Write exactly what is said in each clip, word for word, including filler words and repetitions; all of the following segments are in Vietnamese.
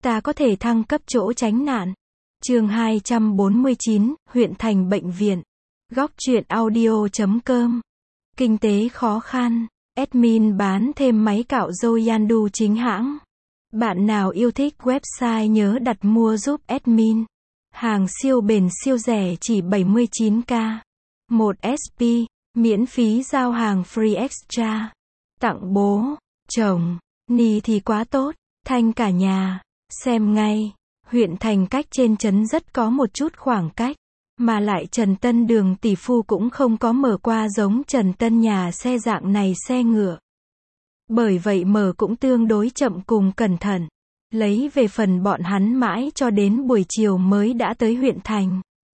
ta có thể thăng cấp chỗ tránh nạn. Chương hai trăm bốn mươi chín, huyện thành bệnh viện. Góc truyện audio chấm com. Kinh tế khó khăn. Admin bán thêm máy cạo râu Yandu chính hãng. Bạn nào yêu thích website nhớ đặt mua giúp admin. Hàng siêu bền siêu rẻ chỉ bảy mươi chín k. một ét pê, miễn phí giao hàng free extra. Tặng bố, chồng, ni thì quá tốt, thanh cả nhà. Xem ngay, huyện thành cách trên trấn rất có một chút khoảng cách. Mà lại Trần Tân đường tỷ phu cũng không có mở qua giống Trần Tân nhà xe dạng này xe ngựa. Bởi vậy mở cũng tương đối chậm cùng cẩn thận. Lấy về phần bọn hắn mãi cho đến buổi chiều mới đã tới huyện thành.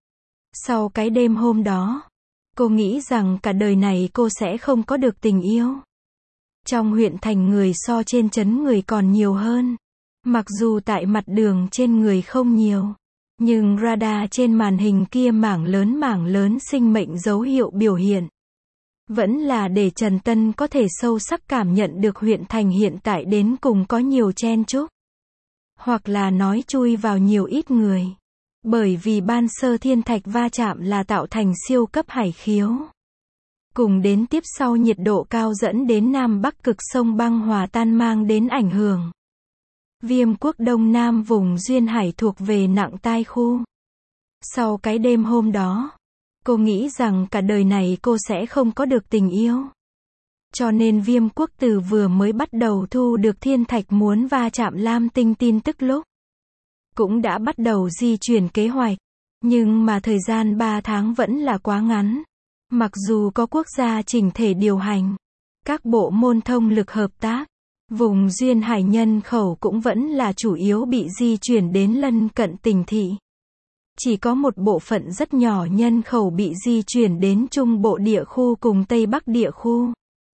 Sau cái đêm hôm đó, cô nghĩ rằng cả đời này cô sẽ không có được tình yêu. Trong huyện thành người so trên trấn người còn nhiều hơn. Mặc dù tại mặt đường trên người không nhiều. Nhưng radar trên màn hình kia mảng lớn mảng lớn sinh mệnh dấu hiệu biểu hiện. Vẫn là để Trần Tân có thể sâu sắc cảm nhận được huyện thành hiện tại đến cùng có nhiều chen chúc. Hoặc là nói chui vào nhiều ít người. Bởi vì ban sơ thiên thạch va chạm là tạo thành siêu cấp hải khiếu. Cùng đến tiếp sau nhiệt độ cao dẫn đến Nam Bắc cực sông băng hòa tan mang đến ảnh hưởng. Viêm quốc Đông Nam vùng duyên hải thuộc về nặng tai khu. Sau cái đêm hôm đó, cô nghĩ rằng cả đời này cô sẽ không có được tình yêu. Cho nên Viêm quốc từ vừa mới bắt đầu thu được thiên thạch muốn va chạm Lam Tinh tin tức lúc. Cũng đã bắt đầu di chuyển kế hoạch. Nhưng mà thời gian ba tháng vẫn là quá ngắn. Mặc dù có quốc gia chỉnh thể điều hành. Các bộ môn thông lực hợp tác. Vùng duyên hải nhân khẩu cũng vẫn là chủ yếu bị di chuyển đến lân cận tỉnh thị. Chỉ có một bộ phận rất nhỏ nhân khẩu bị di chuyển đến Trung Bộ địa khu cùng Tây Bắc địa khu.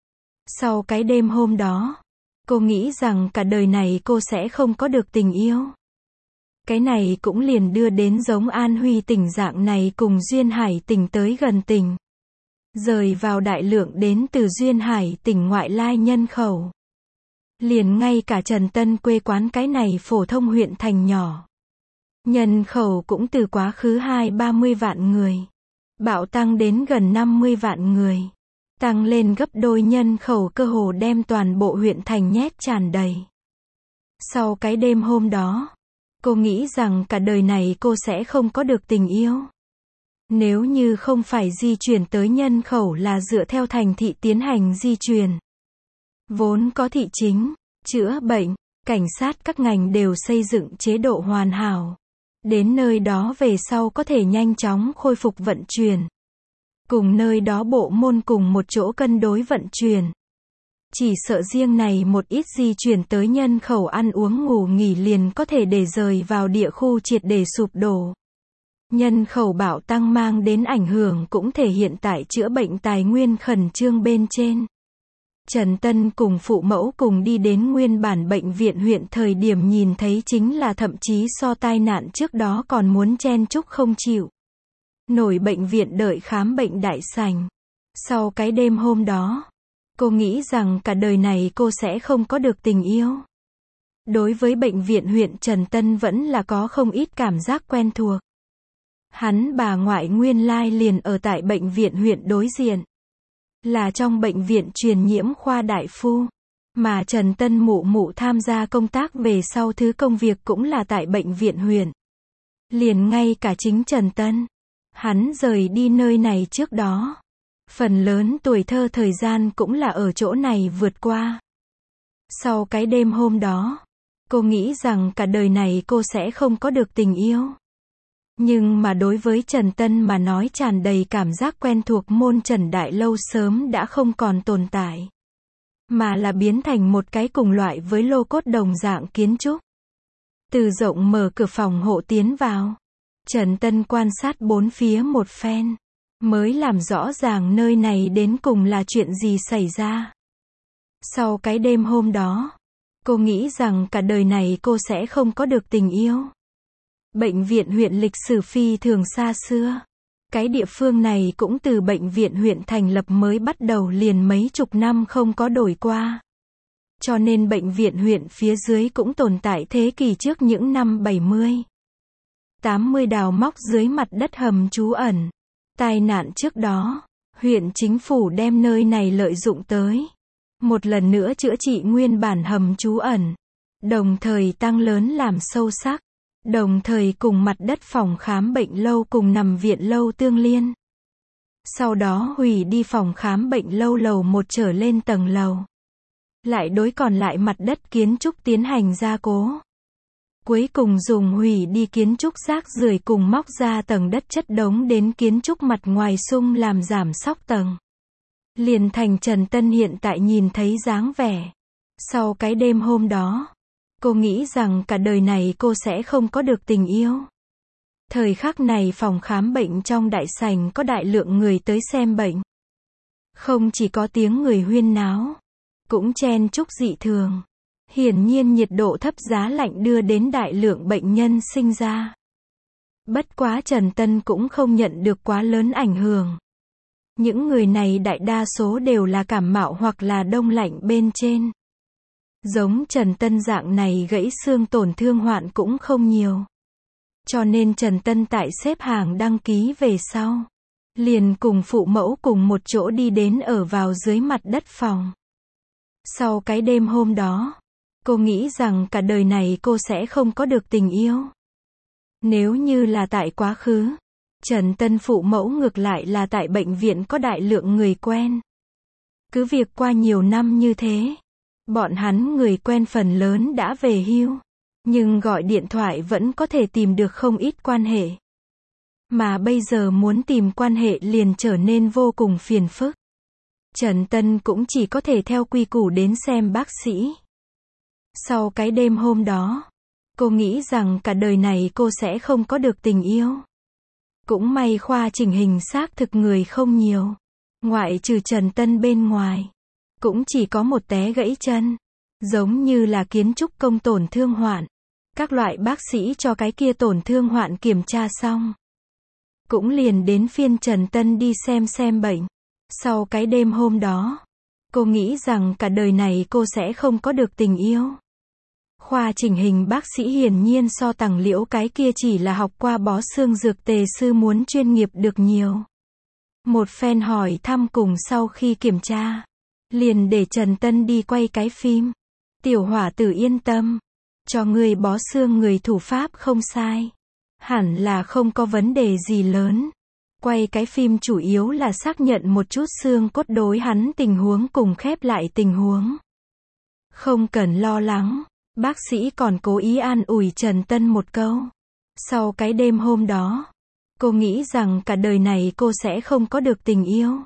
Sau cái đêm hôm đó, cô nghĩ rằng cả đời này cô sẽ không có được tình yêu. Cái này cũng liền đưa đến giống An Huy tỉnh dạng này cùng Duyên Hải tỉnh tới gần tỉnh. Rời vào đại lượng đến từ Duyên Hải tỉnh ngoại lai nhân khẩu. Liền ngay cả Trần Tân quê quán cái này phổ thông huyện thành nhỏ. Nhân khẩu cũng từ quá khứ hai ba mươi vạn người. Bạo tăng đến gần năm mươi vạn người. Tăng lên gấp đôi nhân khẩu cơ hồ đem toàn bộ huyện thành nhét tràn đầy. Sau cái đêm hôm đó, cô nghĩ rằng cả đời này cô sẽ không có được tình yêu. Nếu như không phải di chuyển tới nhân khẩu là dựa theo thành thị tiến hành di chuyển. Vốn có thị chính, chữa bệnh, cảnh sát các ngành đều xây dựng chế độ hoàn hảo. Đến nơi đó về sau có thể nhanh chóng khôi phục vận chuyển. Cùng nơi đó bộ môn cùng một chỗ cân đối vận chuyển. Chỉ sợ riêng này một ít di chuyển tới nhân khẩu ăn uống ngủ nghỉ liền có thể để rời vào địa khu triệt để sụp đổ. Nhân khẩu bạo tăng mang đến ảnh hưởng cũng thể hiện tại chữa bệnh tài nguyên khẩn trương bên trên. Trần Tân cùng phụ mẫu cùng đi đến nguyên bản bệnh viện huyện thời điểm nhìn thấy chính là thậm chí so tai nạn trước đó còn muốn chen chúc không chịu. Nổi bệnh viện đợi khám bệnh đại sảnh. Sau cái đêm hôm đó, cô nghĩ rằng cả đời này cô sẽ không có được tình yêu. Đối với bệnh viện huyện Trần Tân vẫn là có không ít cảm giác quen thuộc. Hắn bà ngoại nguyên lai liền ở tại bệnh viện huyện đối diện. Là trong bệnh viện truyền nhiễm khoa đại phu. Mà Trần Tân mụ mụ tham gia công tác về sau thứ công việc cũng là tại bệnh viện huyện. Liền ngay cả chính Trần Tân. Hắn rời đi nơi này trước đó. Phần lớn tuổi thơ thời gian cũng là ở chỗ này vượt qua. Sau cái đêm hôm đó, cô nghĩ rằng cả đời này cô sẽ không có được tình yêu. Nhưng mà đối với Trần Tân mà nói tràn đầy cảm giác quen thuộc môn Trần Đại Lâu sớm đã không còn tồn tại. Mà là biến thành một cái cùng loại với lô cốt đồng dạng kiến trúc. Từ rộng mở cửa phòng hộ tiến vào. Trần Tân quan sát bốn phía một phen. Mới làm rõ ràng nơi này đến cùng là chuyện gì xảy ra. Sau cái đêm hôm đó, cô nghĩ rằng cả đời này cô sẽ không có được tình yêu. Bệnh viện huyện lịch sử phi thường xa xưa. Cái địa phương này cũng từ bệnh viện huyện thành lập mới bắt đầu liền mấy chục năm không có đổi qua. Cho nên bệnh viện huyện phía dưới cũng tồn tại thế kỷ trước những năm bảy mươi, tám mươi đào móc dưới mặt đất hầm trú ẩn. Tai nạn trước đó, huyện chính phủ đem nơi này lợi dụng tới một lần nữa chữa trị nguyên bản hầm trú ẩn, đồng thời tăng lớn làm sâu sắc, đồng thời cùng mặt đất phòng khám bệnh lâu cùng nằm viện lâu tương liên. Sau đó hủy đi phòng khám bệnh lâu lầu một trở lên tầng lầu. Lại đối còn lại mặt đất kiến trúc tiến hành gia cố. Cuối cùng dùng hủy đi kiến trúc rác rưởi cùng móc ra tầng đất chất đống đến kiến trúc mặt ngoài sung làm giảm sóc tầng. Liền thành Trần Tân hiện tại nhìn thấy dáng vẻ. Sau cái đêm hôm đó, cô nghĩ rằng cả đời này cô sẽ không có được tình yêu. Thời khắc này phòng khám bệnh trong đại sảnh có đại lượng người tới xem bệnh. Không chỉ có tiếng người huyên náo, cũng chen chúc dị thường. Hiển nhiên nhiệt độ thấp giá lạnh đưa đến đại lượng bệnh nhân sinh ra. Bất quá Trần Tân cũng không nhận được quá lớn ảnh hưởng. Những người này đại đa số đều là cảm mạo hoặc là đông lạnh bên trên. Giống Trần Tân dạng này gãy xương tổn thương hoạn cũng không nhiều. Cho nên Trần Tân tại xếp hàng đăng ký về sau, liền cùng phụ mẫu cùng một chỗ đi đến ở vào dưới mặt đất phòng. Sau cái đêm hôm đó, cô nghĩ rằng cả đời này cô sẽ không có được tình yêu. Nếu như là tại quá khứ, Trần Tân phụ mẫu ngược lại là tại bệnh viện có đại lượng người quen. Cứ việc qua nhiều năm như thế, bọn hắn người quen phần lớn đã về hưu, nhưng gọi điện thoại vẫn có thể tìm được không ít quan hệ. Mà bây giờ muốn tìm quan hệ liền trở nên vô cùng phiền phức. Trần Tân cũng chỉ có thể theo quy củ đến xem bác sĩ. Sau cái đêm hôm đó, cô nghĩ rằng cả đời này cô sẽ không có được tình yêu. Cũng may khoa chỉnh hình xác thực người không nhiều. Ngoại trừ Trần Tân bên ngoài, cũng chỉ có một té gãy chân. Giống như là kiến trúc công tổn thương hoạn. Các loại bác sĩ cho cái kia tổn thương hoạn kiểm tra xong, cũng liền đến phiên Trần Tân đi xem xem bệnh. Sau cái đêm hôm đó, cô nghĩ rằng cả đời này cô sẽ không có được tình yêu. Khoa chỉnh hình bác sĩ hiển nhiên so Tằng Liễu cái kia chỉ là học qua bó xương dược tề sư muốn chuyên nghiệp được nhiều. Một phen hỏi thăm cùng sau khi kiểm tra, liền để Trần Tân đi quay cái phim. Tiểu hỏa tử yên tâm, cho người bó xương người thủ pháp không sai. Hẳn là không có vấn đề gì lớn. Quay cái phim chủ yếu là xác nhận một chút xương cốt đối hắn tình huống cùng khép lại tình huống. Không cần lo lắng, bác sĩ còn cố ý an ủi Trần Tân một câu. Sau cái đêm hôm đó, cô nghĩ rằng cả đời này cô sẽ không có được tình yêu.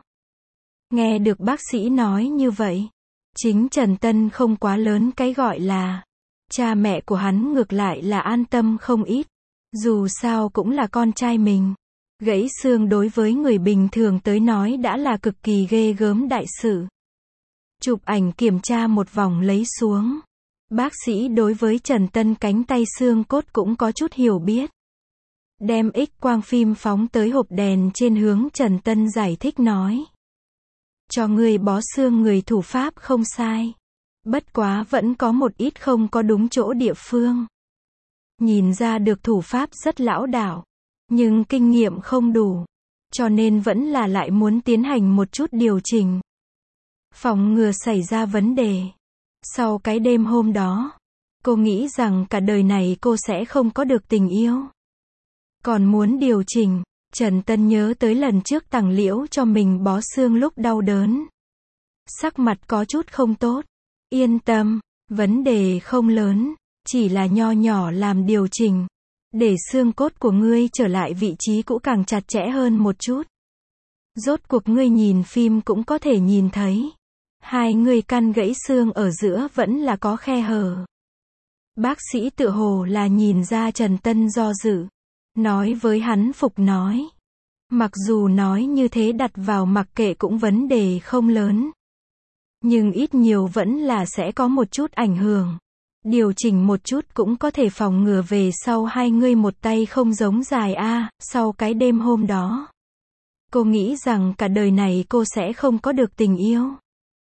Nghe được bác sĩ nói như vậy, chính Trần Tân không quá lớn cái gọi là. Cha mẹ của hắn ngược lại là an tâm không ít. Dù sao cũng là con trai mình. Gãy xương đối với người bình thường tới nói đã là cực kỳ ghê gớm đại sự. Chụp ảnh kiểm tra một vòng lấy xuống. Bác sĩ đối với Trần Tân cánh tay xương cốt cũng có chút hiểu biết. Đem X-quang phim phóng tới hộp đèn trên hướng Trần Tân giải thích nói. Cho người bó xương người thủ pháp không sai. Bất quá vẫn có một ít không có đúng chỗ địa phương. Nhìn ra được thủ pháp rất lão đảo, nhưng kinh nghiệm không đủ, cho nên vẫn là lại muốn tiến hành một chút điều chỉnh. Phòng ngừa xảy ra vấn đề. Sau cái đêm hôm đó, cô nghĩ rằng cả đời này cô sẽ không có được tình yêu. Còn muốn điều chỉnh, Trần Tân nhớ tới lần trước Tằng Liễu cho mình bó xương lúc đau đớn. Sắc mặt có chút không tốt. Yên tâm, vấn đề không lớn, chỉ là nho nhỏ làm điều chỉnh, để xương cốt của ngươi trở lại vị trí cũ càng chặt chẽ hơn một chút. Rốt cuộc ngươi nhìn phim cũng có thể nhìn thấy, hai người căn gãy xương ở giữa vẫn là có khe hở. Bác sĩ tự hồ là nhìn ra Trần Tân do dự, nói với hắn phục nói. Mặc dù nói như thế đặt vào mặc kệ cũng vấn đề không lớn. Nhưng ít nhiều vẫn là sẽ có một chút ảnh hưởng. Điều chỉnh một chút cũng có thể phòng ngừa về sau hai người một tay không giống dài a. À, sau cái đêm hôm đó, cô nghĩ rằng cả đời này cô sẽ không có được tình yêu.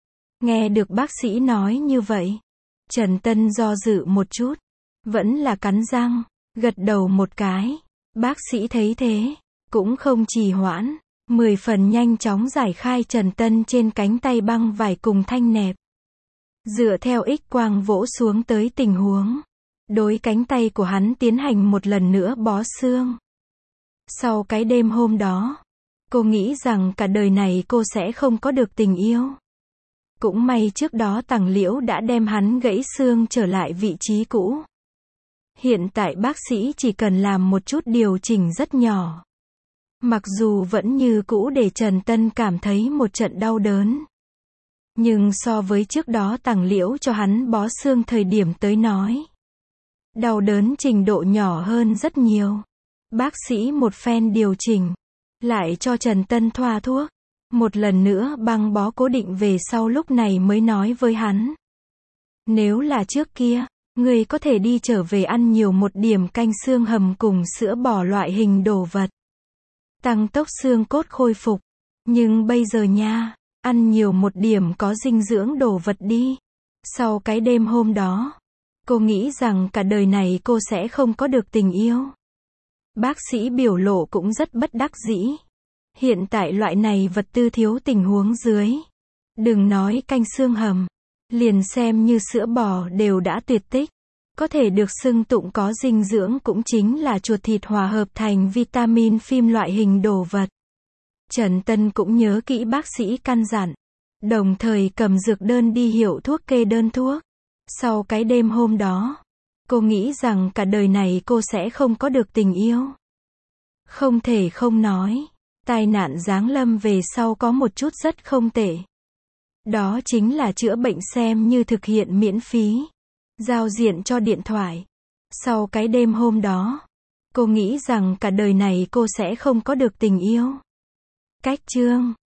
Nghe được bác sĩ nói như vậy, Trần Tân do dự một chút, vẫn là cắn răng, gật đầu một cái. Bác sĩ thấy thế, cũng không trì hoãn, mười phần nhanh chóng giải khai Trần Tân trên cánh tay băng vải cùng thanh nẹp. Dựa theo X-quang vỗ xuống tới tình huống, đối cánh tay của hắn tiến hành một lần nữa bó xương. Sau cái đêm hôm đó, cô nghĩ rằng cả đời này cô sẽ không có được tình yêu. Cũng may trước đó Tằng Liễu đã đem hắn gãy xương trở lại vị trí cũ. Hiện tại bác sĩ chỉ cần làm một chút điều chỉnh rất nhỏ. Mặc dù vẫn như cũ để Trần Tân cảm thấy một trận đau đớn. Nhưng so với trước đó Tằng Liễu cho hắn bó xương thời điểm tới nói, đau đớn trình độ nhỏ hơn rất nhiều. Bác sĩ một phen điều chỉnh, lại cho Trần Tân thoa thuốc. Một lần nữa băng bó cố định về sau lúc này mới nói với hắn. Nếu là trước kia, người có thể đi trở về ăn nhiều một điểm canh xương hầm cùng sữa bò loại hình đồ vật. Tăng tốc xương cốt khôi phục. Nhưng bây giờ nha, ăn nhiều một điểm có dinh dưỡng đồ vật đi. Sau cái đêm hôm đó, cô nghĩ rằng cả đời này cô sẽ không có được tình yêu. Bác sĩ biểu lộ cũng rất bất đắc dĩ. Hiện tại loại này vật tư thiếu tình huống dưới. Đừng nói canh xương hầm. Liền xem như sữa bò đều đã tuyệt tích. Có thể được xưng tụng có dinh dưỡng cũng chính là chuột thịt hòa hợp thành vitamin phim loại hình đồ vật. Trần Tân cũng nhớ kỹ bác sĩ căn dặn. Đồng thời cầm dược đơn đi hiệu thuốc kê đơn thuốc. Sau cái đêm hôm đó, cô nghĩ rằng cả đời này cô sẽ không có được tình yêu. Không thể không nói, tai nạn giáng lâm về sau có một chút rất không tệ. Đó chính là chữa bệnh xem như thực hiện miễn phí. Giao diện cho điện thoại. Sau cái đêm hôm đó, cô nghĩ rằng cả đời này cô sẽ không có được tình yêu. Cách chương